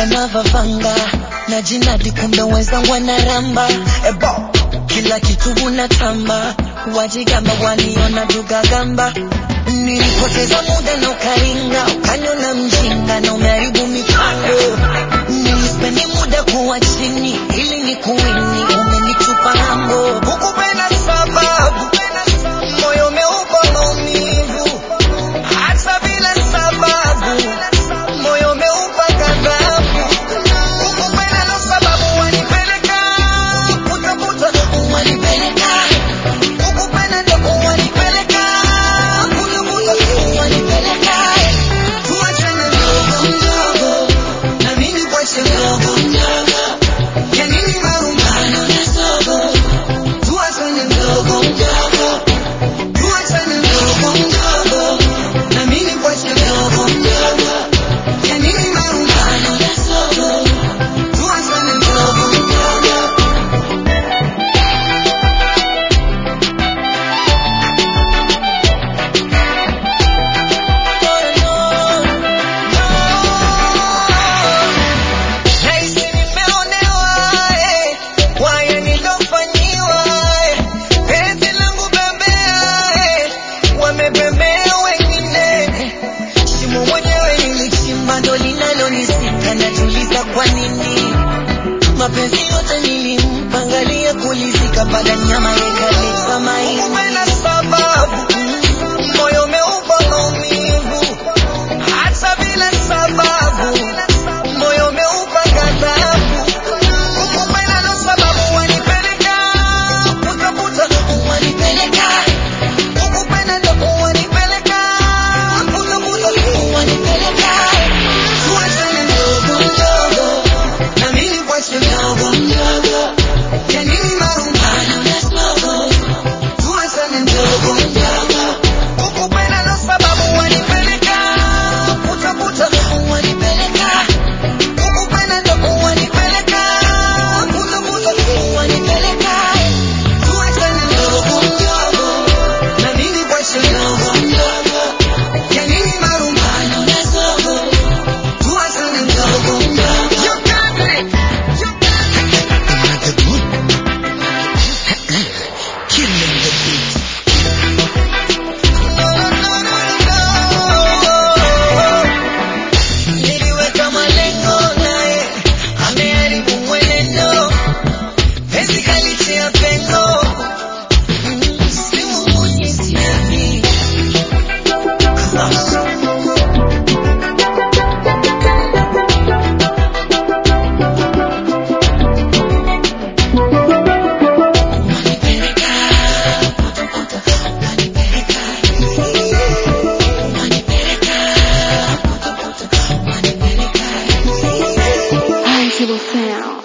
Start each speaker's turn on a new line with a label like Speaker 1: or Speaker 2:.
Speaker 1: napenda navavanga na jinadi kumbe wenzangu wanaramba. Ebo kila kitu unatamba, wajigamba waniona duga gamba. Nilipoteza muda na ukaringa, ukaniona mjinga na umeharibu mipango. Nilispendi muda kuwa chini ili nikuwini, umenitupa ngambo. Hukupenda sababu moyo umeupa maumivu, hata bila sababu moyo umeupa ghadhabu. Hukupenda na sababu wanipeleka kutafuta, wanipeleka. Hukupenda ndo wanipeleka kutafuta, wanipeleka. Tuachane ndogo ndogo na mimi kwache ndogo ndogo, ya nini marumbano na sogo. Tuachane ndogo ndogo, tuachane ndogo ndogo na mimi kwache ndogo ndogo, ya nini marumbano na sogo. Tuachane ndogo ndogo. Nahisi nimeonewa, waya nilofanyiwa, penzi langu bembea, wamebembea wengine. Shimo mwenyewe nilichimba ndo linalonisika, najiuliza kwa nini. Mapenzi yote nilimpangalia kulizika, baada nyama yekaleta maini. Hukupenda sababu moyo umeupa maumivu, hata bila sababu moyo umeupa ghadhabu. Hukupenda na sababu wanipeleka kutafuta, wanipeleka. Hukupenda ndo wanipeleka kutafuta, wanipeleka. Tuachane ndogo ndogo na mimi kwache ndogo ndogo, ya nini marumbano na sogo. Tuachane ndogo ndogo. Hukupenda na sababu wanipeleka kutafuta, wanipeleka. Hukupenda ndo wanipeleka kutafuta, wanipeleka. Tuachane ndogo ndogo na mimi kwache ndogo ndogo, ya nini marumbano na sogo. Tuachane ndogo ndogo. You got it. Another good killing the beat. Niliweka malengo naye ameharibu mwenendo, penzi kalitia pengo. Simu mwenye siamini.
Speaker 2: Unstable sound.